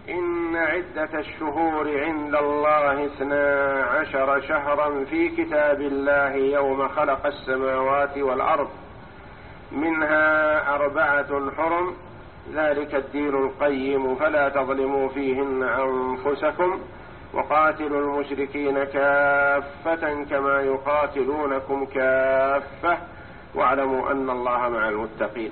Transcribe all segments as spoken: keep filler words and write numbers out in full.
إن عدة الشهور عند الله اثنا عشر شهرا في كتاب الله يوم خلق السماوات والأرض منها أربعة حرم ذلك الدين القيم فلا تظلموا فيهن أنفسكم وقاتلوا المشركين كافة كما يقاتلونكم كافة واعلموا أن الله مع المتقين.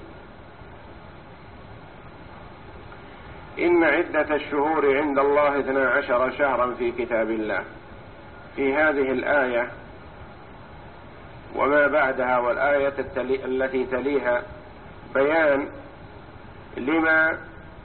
إن عدة الشهور عند الله اثنا عشر شهرا في كتاب الله. في هذه الآية وما بعدها والآية التي تليها بيان لما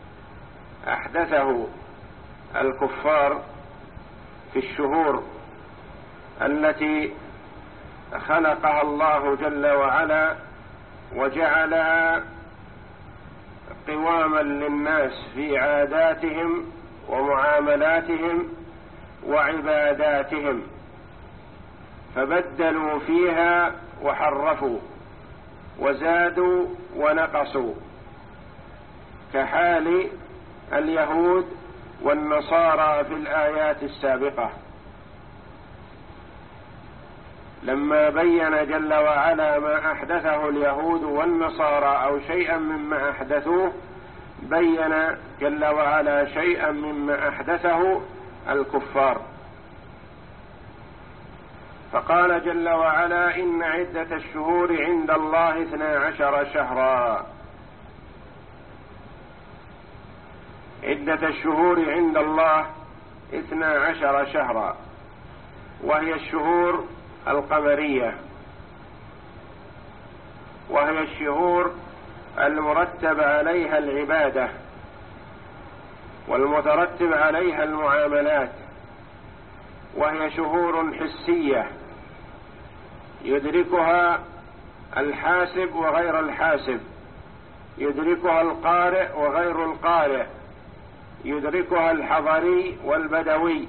أحدثه الكفار في الشهور التي خلقها الله جل وعلا وجعلها قواما للناس في عاداتهم ومعاملاتهم وعباداتهم، فبدلوا فيها وحرفوا وزادوا ونقصوا، كحال اليهود والنصارى في الآيات السابقة لما بين جل وعلا ما أحدثه اليهود والنصارى أو شيئا مما أحدثوه، بين جل وعلا شيئا مما أحدثه الكفار، فقال جل وعلا إن عدة الشهور عند الله اثنا عشر شهرا. عدة الشهور عند الله اثنا عشر شهرا، وهي الشهور القمرية، وهي الشهور المرتب عليها العبادة والمترتب عليها المعاملات، وهي شهور حسية يدركها الحاسب وغير الحاسب، يدركها القارئ وغير القارئ، يدركها الحضري والبدوي،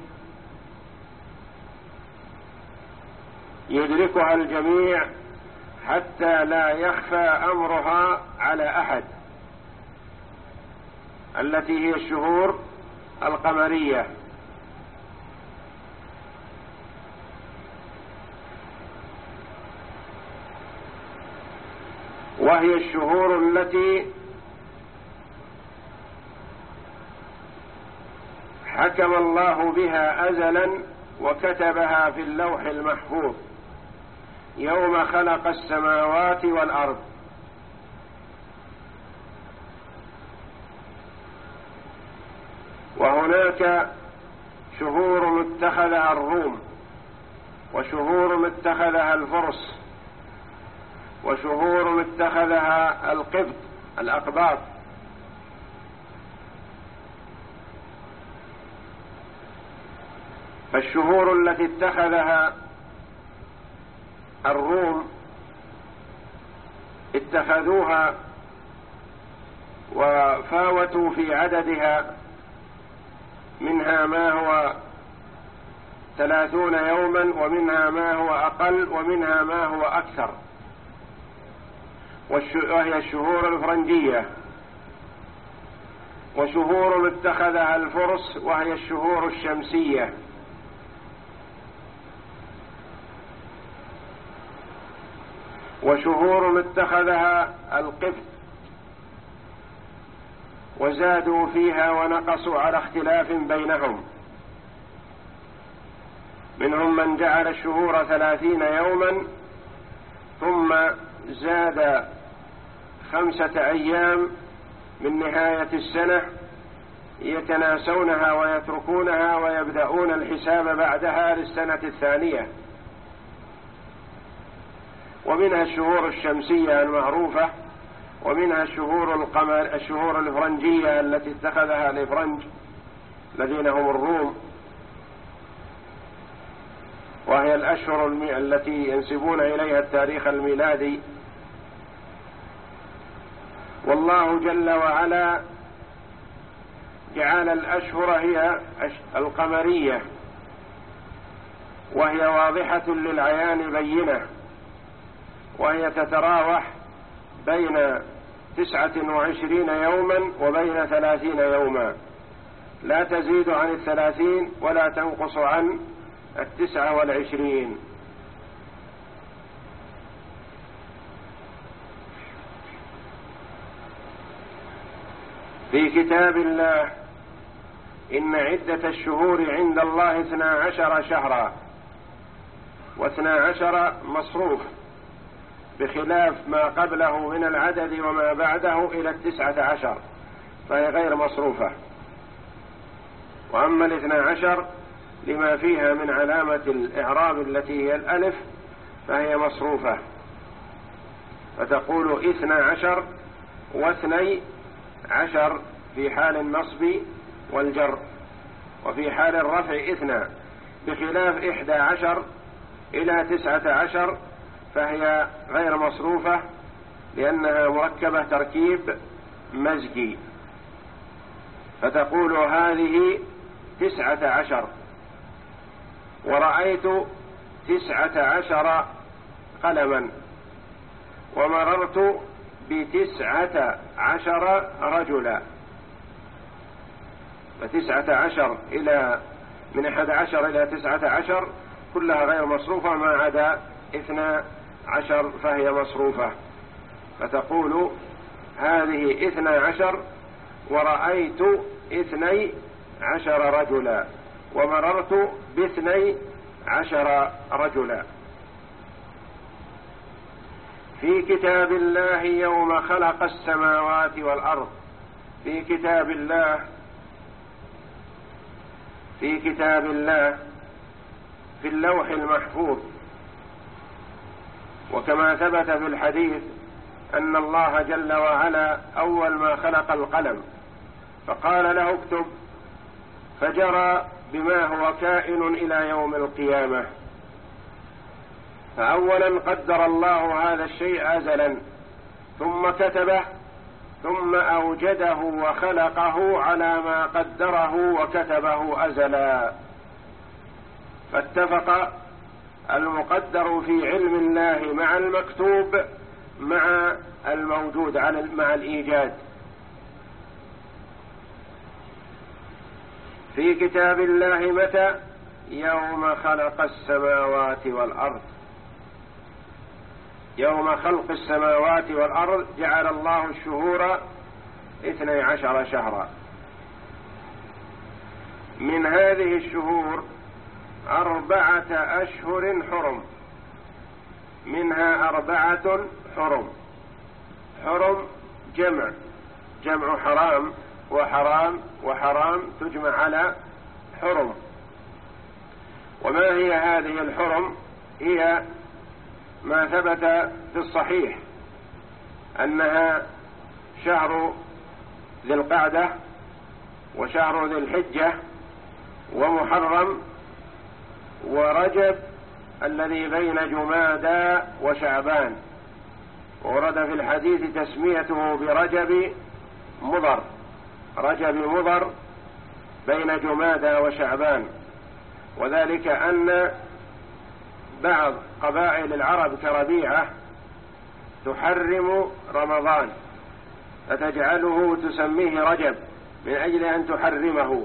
يدركها الجميع حتى لا يخفى أمرها على أحد، التي هي الشهور القمرية. وهي الشهور التي حكم الله بها أزلا وكتبها في اللوح المحفوظ يوم خلق السماوات والأرض. وهناك شهور اتخذها الروم، وشهور اتخذها الفرس، وشهور اتخذها القبط الأقباط، فالشهور التي اتخذها الروم اتخذوها وفاوتوا في عددها، منها ما هو ثلاثون يوما، ومنها ما هو أقل، ومنها ما هو أكثر، وهي الشهور الفرنجية. وشهور اتخذها الفرس وهي الشهور الشمسية. وشهور اتخذها القبط وزادوا فيها ونقصوا على اختلاف بينهم، منهم من جعل الشهور ثلاثين يوما ثم زاد خمسة أيام من نهاية السنة يتناسونها ويتركونها ويبدأون الحساب بعدها للسنة الثانية. ومنها الشهور الشمسية المعروفة، ومنها الشهور القمر الشهور الفرنجية التي اتخذها الفرنج الذين هم الروم، وهي الأشهر التي ينسبون إليها التاريخ الميلادي. والله جل وعلا جعل الأشهر هي القمرية، وهي واضحة للعيان بينة، وهي تتراوح بين تسعة وعشرين يوما وبين ثلاثين يوما، لا تزيد عن الثلاثين ولا تنقص عن التسعة والعشرين. في كتاب الله إن عدة الشهور عند الله اثنا عشر شهرا، واثنا عشر مصروف بخلاف ما قبله من العدد وما بعده إلى التسعة عشر فهي غير مصروفة. وأما الاثنى عشر لما فيها من علامة الإعراب التي هي الألف فهي مصروفة، فتقول اثنى عشر واثني عشر في حال النصب والجر، وفي حال الرفع اثنى، بخلاف إحدى عشر إلى تسعة عشر فهي غير مصروفة لأنها مركبة تركيب مزجي، فتقول هذه تسعة عشر، ورأيت تسعة عشر قلما، ومررت بتسعة عشر رجلا. فتسعة عشر إلى من أحد عشر إلى تسعة عشر كلها غير مصروفة ما عدا اثنى عشر فهي مصروفة، فتقول هذه اثنى عشر ورأيت اثني عشر رجلا، ومررت باثني عشر رجلا. في كتاب الله يوم خلق السماوات والأرض. في كتاب الله في كتاب الله في اللوح المحفوظ، وكما ثبت في الحديث أن الله جل وعلا أول ما خلق القلم فقال له اكتب، فجرى بما هو كائن إلى يوم القيامة. فأولا قدر الله هذا الشيء أزلا، ثم كتبه، ثم أوجده وخلقه على ما قدره وكتبه أزلا. فاتفق المقدر في علم الله مع المكتوب مع الموجود مع الإيجاد. في كتاب الله متى؟ يوم خلق السماوات والأرض. يوم خلق السماوات والأرض جعل الله الشهور اثني عشر شهرا. من هذه الشهور أربعة أشهر حرم، منها أربعة حرم. حرم جمع جمع حرام، وحرام وحرام تجمع على حرم. وما هي هذه الحرم؟ هي ما ثبت في الصحيح أنها شهر ذي القعدة، وشهر ذي الحجة، ومحرم، ورجب الذي بين جمادى وشعبان، ورد في الحديث تسميته برجب مضر، رجب مضر بين جمادى وشعبان، وذلك أن بعض قبائل العرب كربيعة تحرم رمضان فتجعله تسميه رجب من أجل أن تحرمه،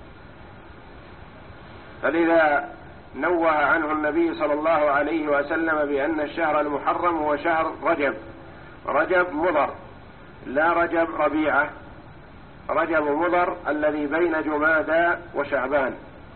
فلذا نوه عنه النبي صلى الله عليه وسلم بأن الشهر المحرم هو شهر رجب، رجب مضر لا رجب ربيعة، رجب مضر الذي بين جمادى وشعبان.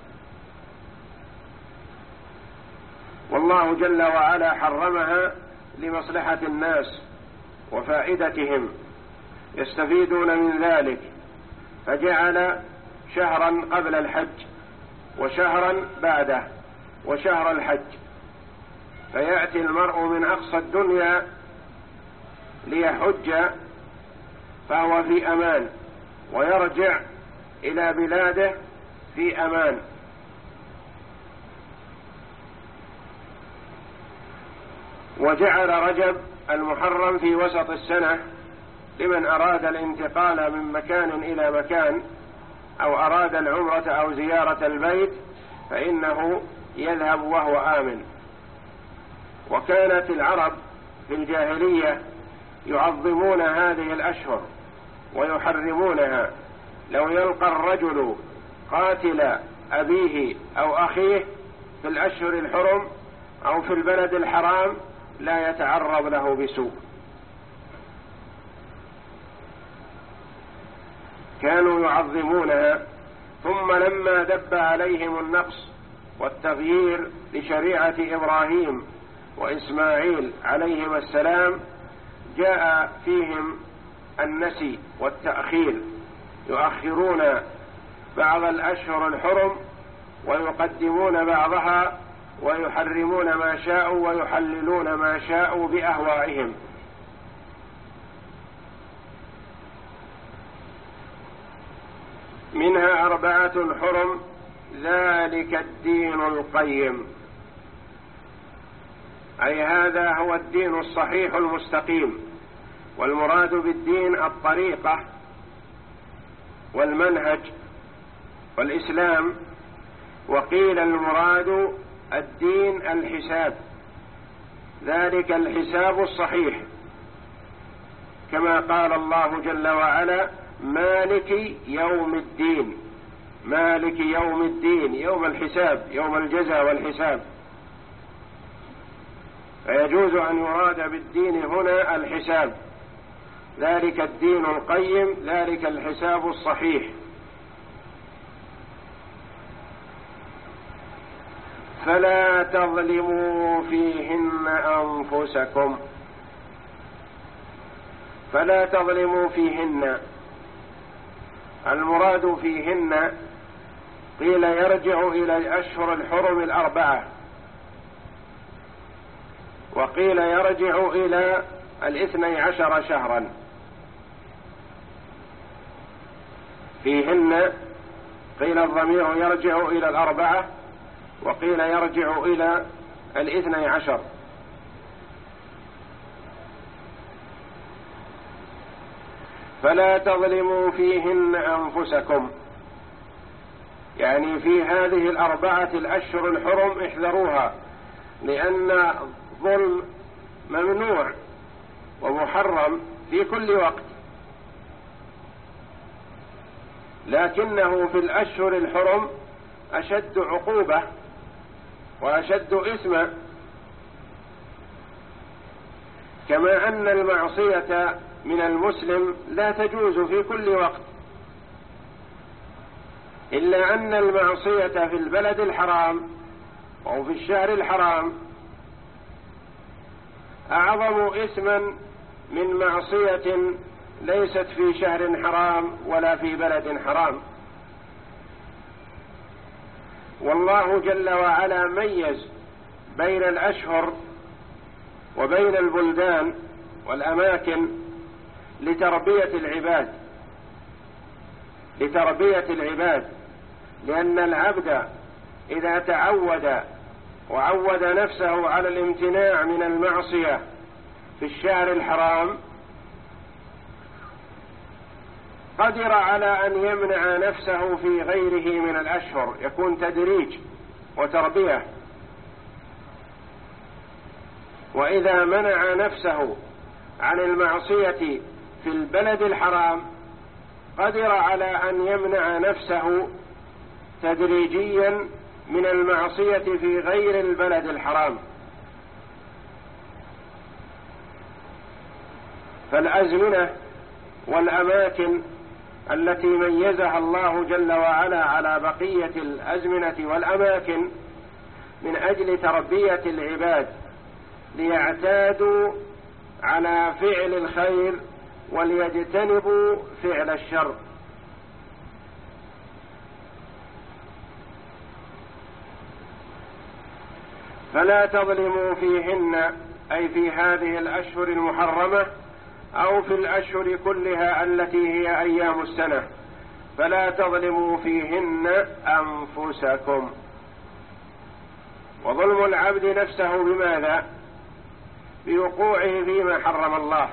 والله جل وعلا حرمها لمصلحة الناس وفائدتهم يستفيدون من ذلك، فجعل شهرا قبل الحج وشهرا بعده وشهر الحج، فيأتي المرء من أقصى الدنيا ليحج فهو في أمان، ويرجع إلى بلاده في أمان. وجعل رجب المحرم في وسط السنة لمن أراد الانتقال من مكان إلى مكان، أو أراد العمرة أو زيارة البيت فإنه يذهب وهو آمن. وكانت العرب في الجاهلية يعظمون هذه الأشهر ويحرمونها لو يلقى الرجل قاتل أبيه أو أخيه في الأشهر الحرم أو في البلد الحرام لا يتعرض له بسوء. كانوا يعظمونها، ثم لما دب عليهم النقص والتغيير لشريعة إبراهيم وإسماعيل عليهما السلام جاء فيهم النسي والتأخير، يؤخرون بعض الأشهر الحرم ويقدمون بعضها، ويحرمون ما شاءوا ويحللون ما شاءوا بأهوائهم. منها أربعة حرم ذلك الدين القيم، أي هذا هو الدين الصحيح المستقيم، والمراد بالدين الطريقة والمنهج والإسلام. وقيل المراد الدين الحساب، ذلك الحساب الصحيح، كما قال الله جل وعلا مالك يوم الدين، مالك يوم الدين، يوم الحساب، يوم الجزاء والحساب. فيجوز أن يراد بالدين هنا الحساب، ذلك الدين القيم، ذلك الحساب الصحيح. فلا تظلموا فيهن أنفسكم، فلا تظلموا فيهن، المراد فيهن قيل يرجع إلى الأشهر الحرم الأربعة، وقيل يرجع إلى الاثني عشر شهرا. فيهن قيل الضمير يرجع إلى الأربعة، وقيل يرجع إلى الاثني عشر. فلا تظلموا فيهن أنفسكم، يعني في هذه الأربعة الأشهر الحرم احذروها، لأن ظلم ممنوع ومحرم في كل وقت، لكنه في الأشهر الحرم أشد عقوبة وأشد إثما، كما أن المعصية من المسلم لا تجوز في كل وقت، إلا أن المعصية في البلد الحرام أو في الشهر الحرام أعظم إثما من معصية ليست في شهر حرام ولا في بلد حرام. والله جل وعلا ميز بين الأشهر وبين البلدان والأماكن لتربية العباد، لتربية العباد، لأن العبد إذا تعود وعود نفسه على الامتناع من المعصية في الشهر الحرام قدر على أن يمنع نفسه في غيره من الأشهر، يكون تدريج وتربية. وإذا منع نفسه عن المعصية في البلد الحرام قدر على أن يمنع نفسه تدريجيا من المعصية في غير البلد الحرام. فالأزمنة والأماكن التي ميزها الله جل وعلا على بقية الأزمنة والأماكن من أجل تربية العباد ليعتادوا على فعل الخير وليجتنبوا فعل الشر. فلا تظلموا فيهن، أي في هذه الأشهر المحرمة أو في الأشهر كلها التي هي أيام السنة، فلا تظلموا فيهن أنفسكم. وظلم العبد نفسه بماذا؟ بوقوعه فيما حرم الله.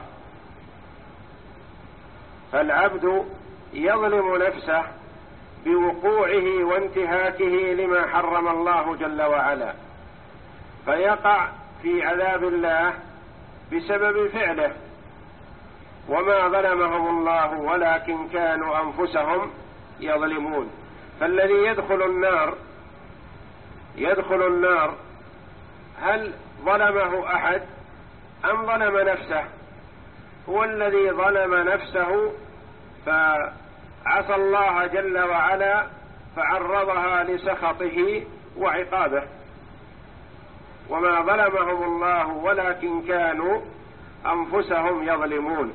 فالعبد يظلم نفسه بوقوعه وانتهاكه لما حرم الله جل وعلا، فيقع في عذاب الله بسبب فعله. وما ظلمهم الله ولكن كانوا أنفسهم يظلمون. فالذي يدخل النار يدخل النار هل ظلمه أحد أم ظلم نفسه؟ هو الذي ظلم نفسه فعصى الله جل وعلا فعرضها لسخطه وعقابه، وما ظلمهم الله ولكن كانوا أنفسهم يظلمون.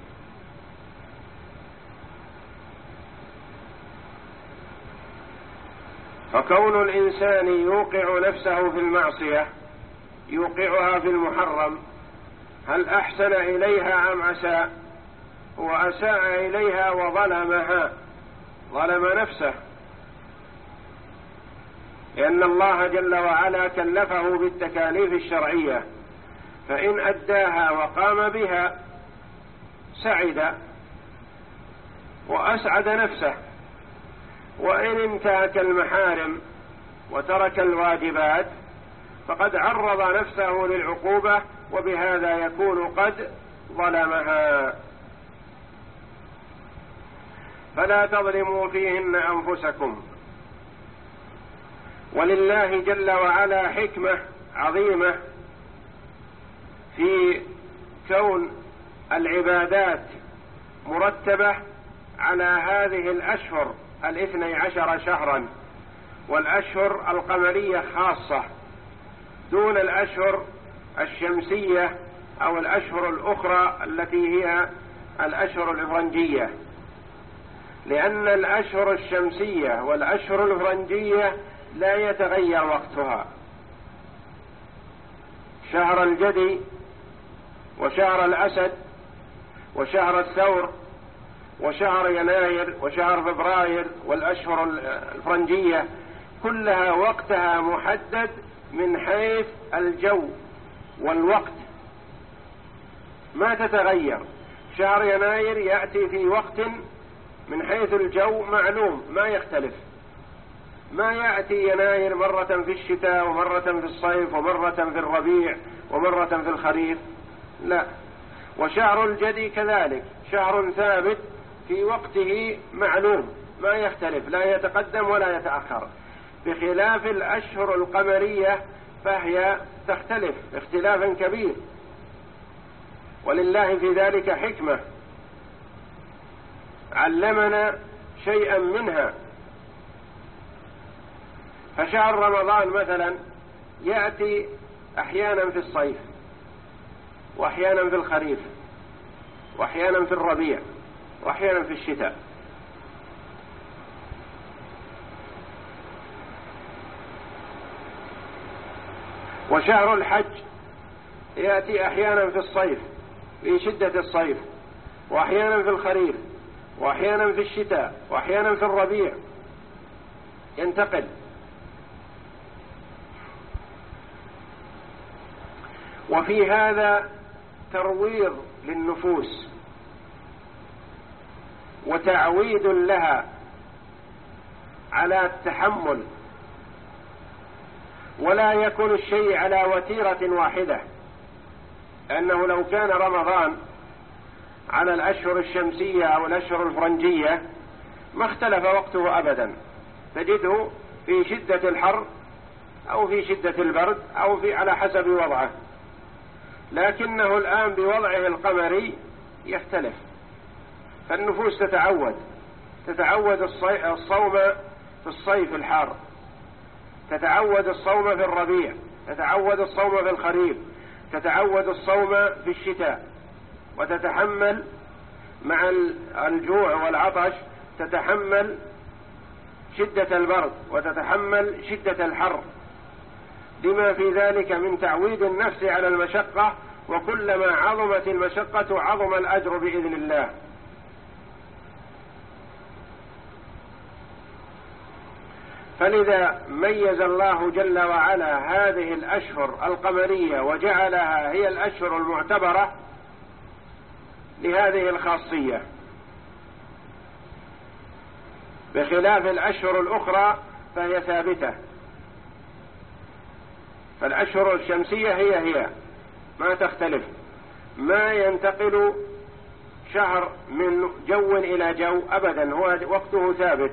فكون الإنسان يوقع نفسه في المعصية يوقعها في المحرم، هل أحسن إليها أم أساء؟ هو أساء إليها وظلمها، ظلم نفسه، لأن الله جل وعلا كلفه بالتكاليف الشرعية، فإن أداها وقام بها سعد وأسعد نفسه، وإن انتهك المحارم وترك الواجبات فقد عرض نفسه للعقوبة، وبهذا يكون قد ظلمها. فلا تظلموا فيهن أنفسكم. ولله جل وعلا حكمة عظيمة في كون العبادات مرتبة على هذه الأشهر الاثني عشر شهرا، والأشهر القمرية خاصة دون الأشهر الشمسية أو الأشهر الأخرى التي هي الأشهر الإفرنجية، لأن الأشهر الشمسية والأشهر الإفرنجية لا يتغير وقتها. شهر الجدي وشهر الأسد وشهر الثور وشهر يناير وشهر فبراير والأشهر الفرنجية كلها وقتها محدد من حيث الجو والوقت، ما تتغير. شهر يناير يأتي في وقت من حيث الجو معلوم ما يختلف، ما يأتي يناير مرة في الشتاء ومرة في الصيف ومرة في الربيع ومرة في الخريف، لا. وشهر الجدي كذلك شهر ثابت في وقته معلوم ما يختلف، لا يتقدم ولا يتأخر، بخلاف الأشهر القمرية فهي تختلف اختلافا كبير، ولله في ذلك حكمة علمنا شيئا منها. فشهر رمضان مثلا يأتي أحيانا في الصيف وأحيانا في الخريف وأحيانا في الربيع وأحيانا في الشتاء. وشهر الحج يأتي أحيانا في الصيف في شدة الصيف، وأحيانا في الخريف، وأحيانا في الشتاء، وأحيانا في الربيع، ينتقل. وفي هذا ترويض للنفوس وتعويد لها على التحمل، ولا يكون الشيء على وتيرة واحدة، لأنه لو كان رمضان على الأشهر الشمسية أو الأشهر الفرنجية ما اختلف وقته أبدا، تجده في شدة الحر أو في شدة البرد أو في على حسب وضعه، لكنه الآن بوضعه القمري يختلف، فالنفوس تتعود تتعود الصوم في الصيف الحار، تتعود الصوم في الربيع، تتعود الصوم في الخريف، تتعود الصوم في الشتاء، وتتحمل مع الجوع والعطش، تتحمل شدة البرد وتتحمل شدة الحر، لما في ذلك من تعويد النفس على المشقة، وكلما عظمت المشقة عظم الأجر بإذن الله. فلذا ميز الله جل وعلا هذه الأشهر القمرية وجعلها هي الأشهر المعتبرة لهذه الخاصية، بخلاف الأشهر الأخرى فهي ثابتة. فالأشهر الشمسية هي هي ما تختلف، ما ينتقل شهر من جو إلى جو أبدا، هو وقته ثابت.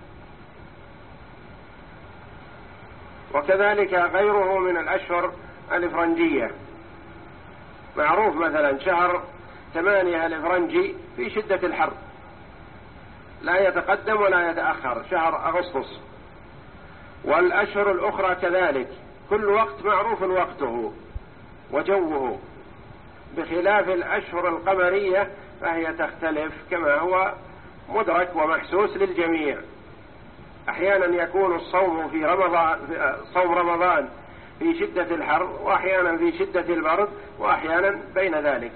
وكذلك غيره من الأشهر الإفرنجية، معروف مثلا شهر ثمانية الإفرنجي في شدة الحر لا يتقدم ولا يتأخر، شهر أغسطس. والأشهر الأخرى كذلك كل وقت معروف وقته وجوه، بخلاف الأشهر القمرية فهي تختلف كما هو مدرك ومحسوس للجميع. أحيانا يكون الصوم في رمضان صوم رمضان في شدة الحر، وأحيانا في شدة البرد، وأحيانا بين ذلك.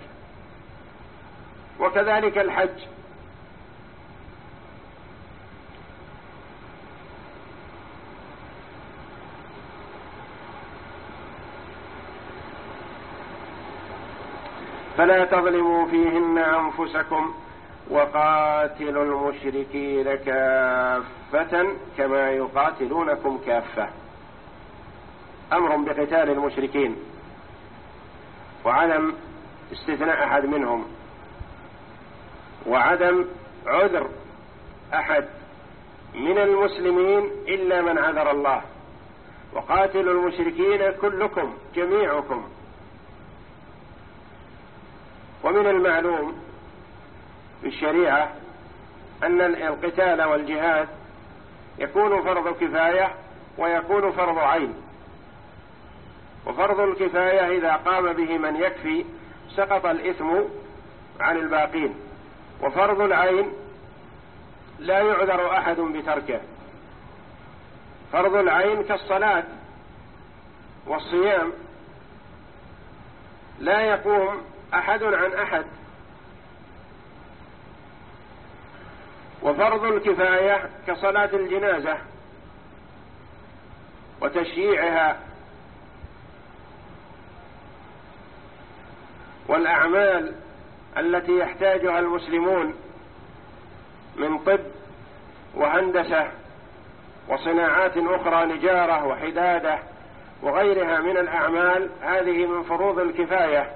وكذلك الحج، فلا تظلموا فيهن أنفسكم وقاتلوا المشركين كافة كما يقاتلونكم كافة. أمر بقتال المشركين وعدم استثناء أحد منهم، وعدم عذر أحد من المسلمين إلا من عذر الله. وقاتلوا المشركين كلكم جميعكم. ومن المعلوم في الشريعة أن القتال والجهاد يكون فرض كفاية ويكون فرض عين. وفرض الكفاية إذا قام به من يكفي سقط الإثم عن الباقين، وفرض العين لا يعذر أحد بتركه. فرض العين كالصلاة والصيام لا يقوم أحد عن أحد. وفرض الكفاية كصلاة الجنازة وتشييعها والأعمال التي يحتاجها المسلمون من طب وهندسة وصناعات أخرى، نجارة وحدادة وغيرها من الأعمال، هذه من فروض الكفاية.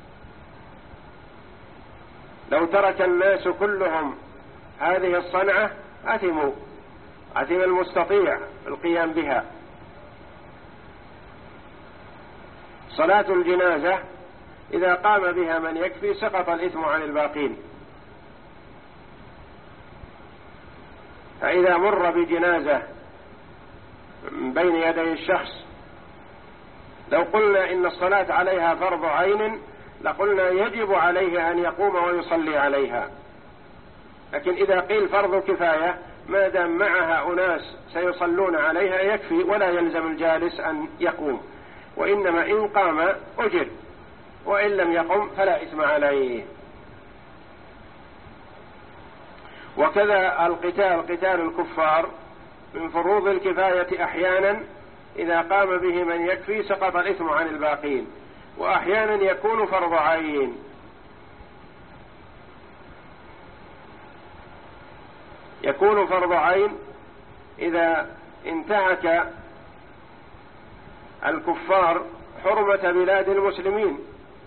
لو ترك الناس كلهم هذه الصنعة أثموا، أثم المستطيع القيام بها. صلاة الجنازة إذا قام بها من يكفي سقط الإثم عن الباقين. فإذا مر بجنازة بين يدي الشخص، لو قلنا إن الصلاة عليها فرض عين لقلنا يجب عليه أن يقوم ويصلي عليها. لكن إذا قيل فرض كفاية، ما دام معها أناس سيصلون عليها يكفي، ولا يلزم الجالس أن يقوم، وإنما إن قام أجر، وإن لم يقم فلا إثم عليه. وكذا القتال، قتال الكفار من فروض الكفاية أحيانا إذا قام به من يكفي سقط الإثم عن الباقين، وأحيانا يكون فرض عين. يكون فرض عين إذا انتهك الكفار حرمة بلاد المسلمين،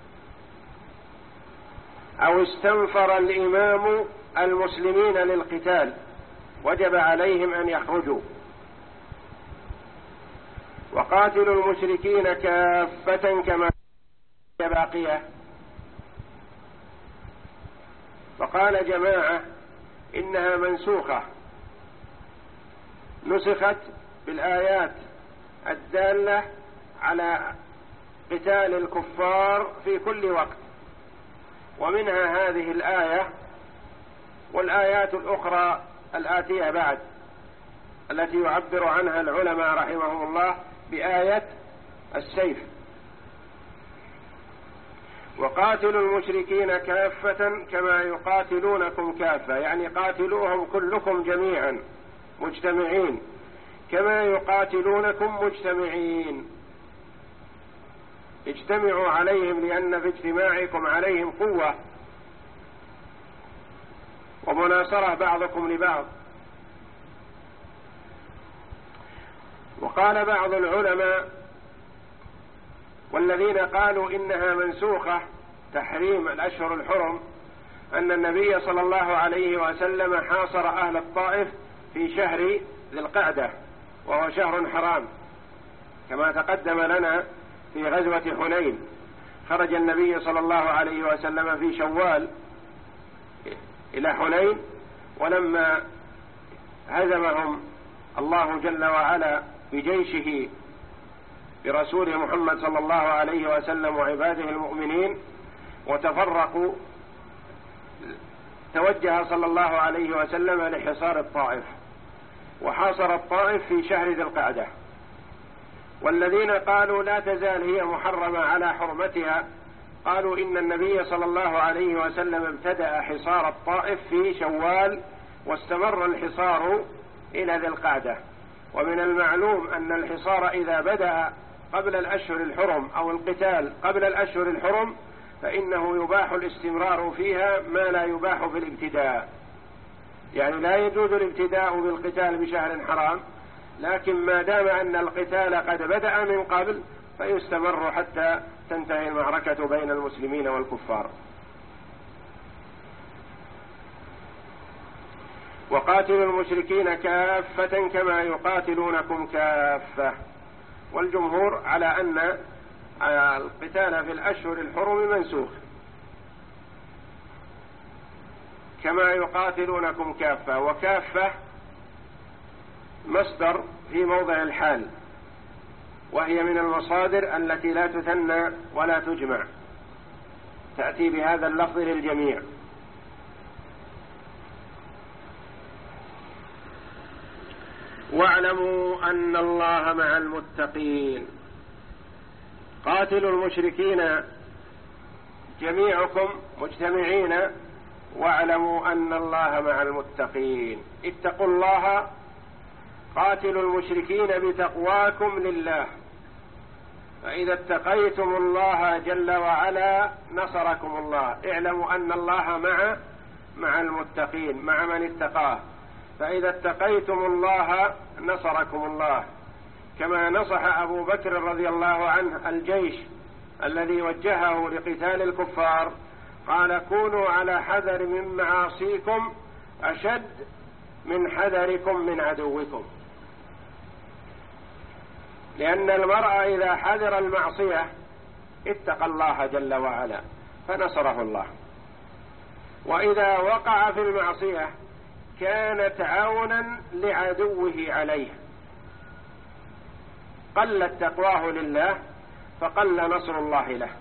أو استنفر الإمام المسلمين للقتال، وجب عليهم أن يخرجوا. وقاتلوا المشركين كافة كما هي باقية. فقال جماعة إنها منسوخة، نسخت بالآيات الدالة على قتال الكفار في كل وقت، ومنها هذه الآية والآيات الأخرى الآتية بعد التي يعبر عنها العلماء رحمهم الله بآية السيف. وقاتلوا المشركين كافة كما يقاتلونكم كافة، يعني قاتلوهم كلكم جميعا مجتمعين كما يقاتلونكم مجتمعين. اجتمعوا عليهم لأن في اجتماعكم عليهم قوة ومناصرة بعضكم لبعض. وقال بعض العلماء والذين قالوا إنها منسوخة تحريم الأشهر الحرم، أن النبي صلى الله عليه وسلم حاصر أهل الطائف في شهر ذي القعدة، وهو شهر حرام، كما تقدم لنا في غزوة حنين. خرج النبي صلى الله عليه وسلم في شوال إلى حنين، ولما هزمهم الله جل وعلا بجيشه برسوله محمد صلى الله عليه وسلم وعباده المؤمنين وتفرقوا، توجه صلى الله عليه وسلم لحصار الطائف، وحاصر الطائف في شهر ذي القعدة. والذين قالوا لا تزال هي محرمة على حرمتها قالوا إن النبي صلى الله عليه وسلم ابتدأ حصار الطائف في شوال، واستمر الحصار إلى ذي القعدة. ومن المعلوم أن الحصار إذا بدأ قبل الأشهر الحرم أو القتال قبل الأشهر الحرم فإنه يباح الاستمرار فيها ما لا يباح في الابتداء، يعني لا يجوز الابتداء بالقتال بشهر حرام، لكن ما دام أن القتال قد بدأ من قبل فيستمر حتى تنتهي المعركة بين المسلمين والكفار. وقاتلوا المشركين كافة كما يقاتلونكم كافة. والجمهور على أن القتال في الأشهر الحرم منسوخ، كما يقاتلونكم كافة، وكافة مصدر في موضع الحال، وهي من المصادر التي لا تثنى ولا تجمع، تأتي بهذا اللفظ للجميع. واعلموا أن الله مع المتقين. قاتلوا المشركين جميعكم مجتمعين، واعلموا أن الله مع المتقين. اتقوا الله، قاتلوا المشركين بتقواكم لله، فإذا اتقيتم الله جل وعلا نصركم الله. اعلموا أن الله مع مع المتقين، مع من اتقاه، فإذا اتقيتم الله نصركم الله، كما نصح أبو بكر رضي الله عنه الجيش الذي وجهه لقتال الكفار، قال: كونوا على حذر من معاصيكم أشد من حذركم من عدوكم. لأن المرء إذا حذر المعصية اتقى الله جل وعلا فنصره الله، وإذا وقع في المعصية كانت عونا لعدوه عليه، قلت تقواه لله فقل نصر الله له.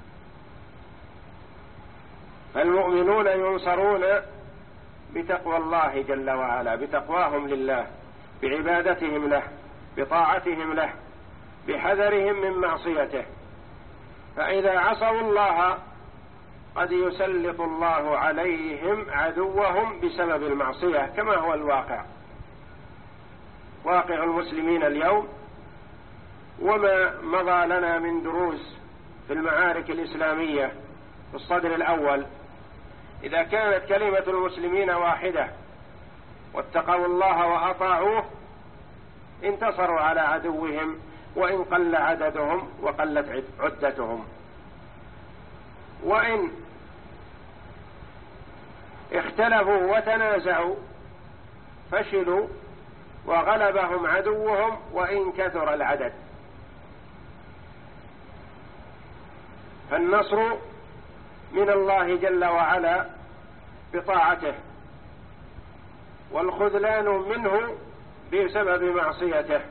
فالمؤمنون ينصرون بتقوى الله جل وعلا، بتقواهم لله، بعبادتهم له، بطاعتهم له، بحذرهم من معصيته. فإذا عصوا الله قد يسلط الله عليهم عدوهم بسبب المعصية، كما هو الواقع، واقع المسلمين اليوم. وما مضى لنا من دروس في المعارك الإسلامية في الصدر الأول، إذا كانت كلمة المسلمين واحدة واتقوا الله وأطاعوه انتصروا على عدوهم، وإن قل عددهم وقلت عدتهم. وإن اختلفوا وتنازعوا فشلوا وغلبهم عدوهم وإن كثر العدد. فالنصر من الله جل وعلا بطاعته، والخذلان منه بسبب معصيته.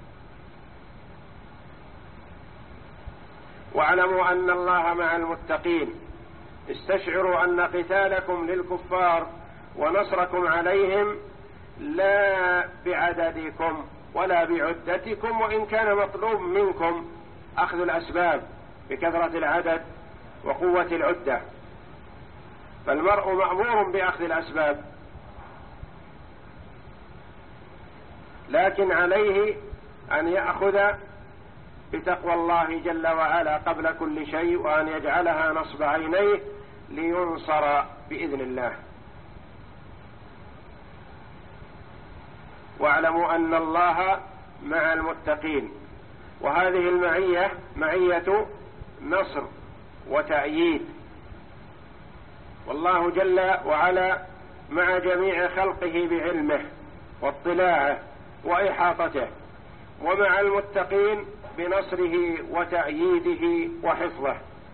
واعلموا أن الله مع المتقين. استشعروا أن قتالكم للكفار ونصركم عليهم لا بعددكم ولا بعدتكم، وإن كان مطلوب منكم أخذ الأسباب بكثرة العدد وقوة العدة، فالمرء مأمور بأخذ الأسباب، لكن عليه أن يأخذ بتقوى الله جل وعلا قبل كل شيء، وأن يجعلها نصب عينيه لينصر بإذن الله. واعلموا أن الله مع المتقين. وهذه المعية معية نصر وتأييد، والله جل وعلا مع جميع خلقه بعلمه واطلاعه وإحاطته، ومع المتقين بنصره وتأييده وحفظه،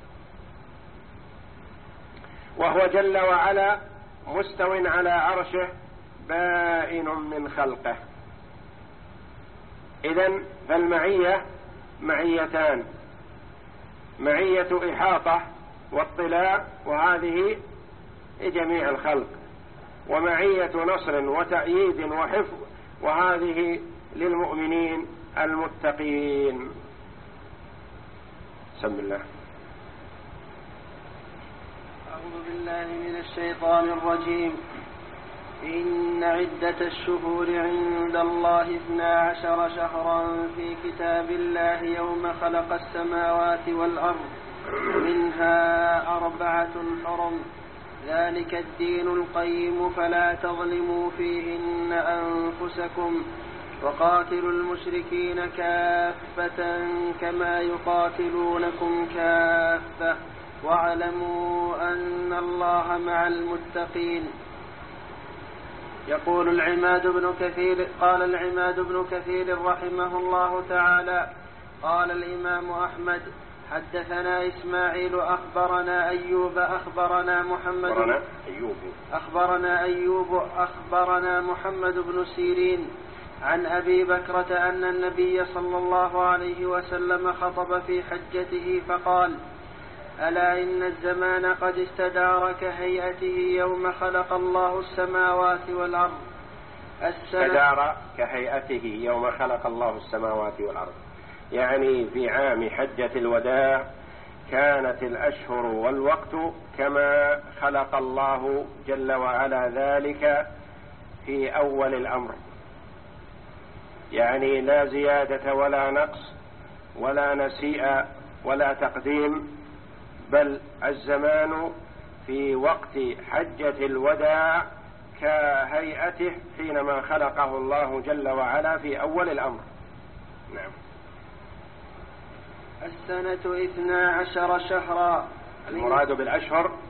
وهو جل وعلا مستو على عرشه بائن من خلقه. إذن فالمعية معيتان: معية إحاطة واطلاع، وهذه لجميع الخلق، ومعية نصر وتأييد وحفظ، وهذه للمؤمنين المتقين. بسم الله. أعوذ بالله من الشيطان الرجيم. إن عدة الشهور عند الله اثنا عشر شهرا في كتاب الله يوم خلق السماوات والأرض منها أربعة حرم ذلك الدين القيم فلا تظلموا فيهن أنفسكم وقاتلوا المشركين كافة كما يقاتلونكم كافة واعلموا أن الله مع المتقين. يقول العماد بن كثير قال العماد بن كثير رحمه الله تعالى: قال الإمام أحمد: حدثنا إسماعيل أخبرنا أيوب أخبرنا محمد أخبرنا أيوب أخبرنا أيوب أخبرنا محمد بن سيرين عن أبي بكرة أن النبي صلى الله عليه وسلم خطب في حجته فقال: ألا إن الزمان قد استدار كهيئته يوم خلق الله السماوات والأرض. استدار كهيئته يوم خلق الله السماوات والأرض، يعني في عام حجة الوداع كانت الأشهر والوقت كما خلق الله جل وعلا ذلك في أول الأمر، يعني لا زيادة ولا نقص ولا نسيء ولا تقديم، بل الزمان في وقت حجة الوداع كهيئته حينما خلقه الله جل وعلا في أول الأمر. نعم. السنة اثنا عشر شهرا. المراد بالأشهر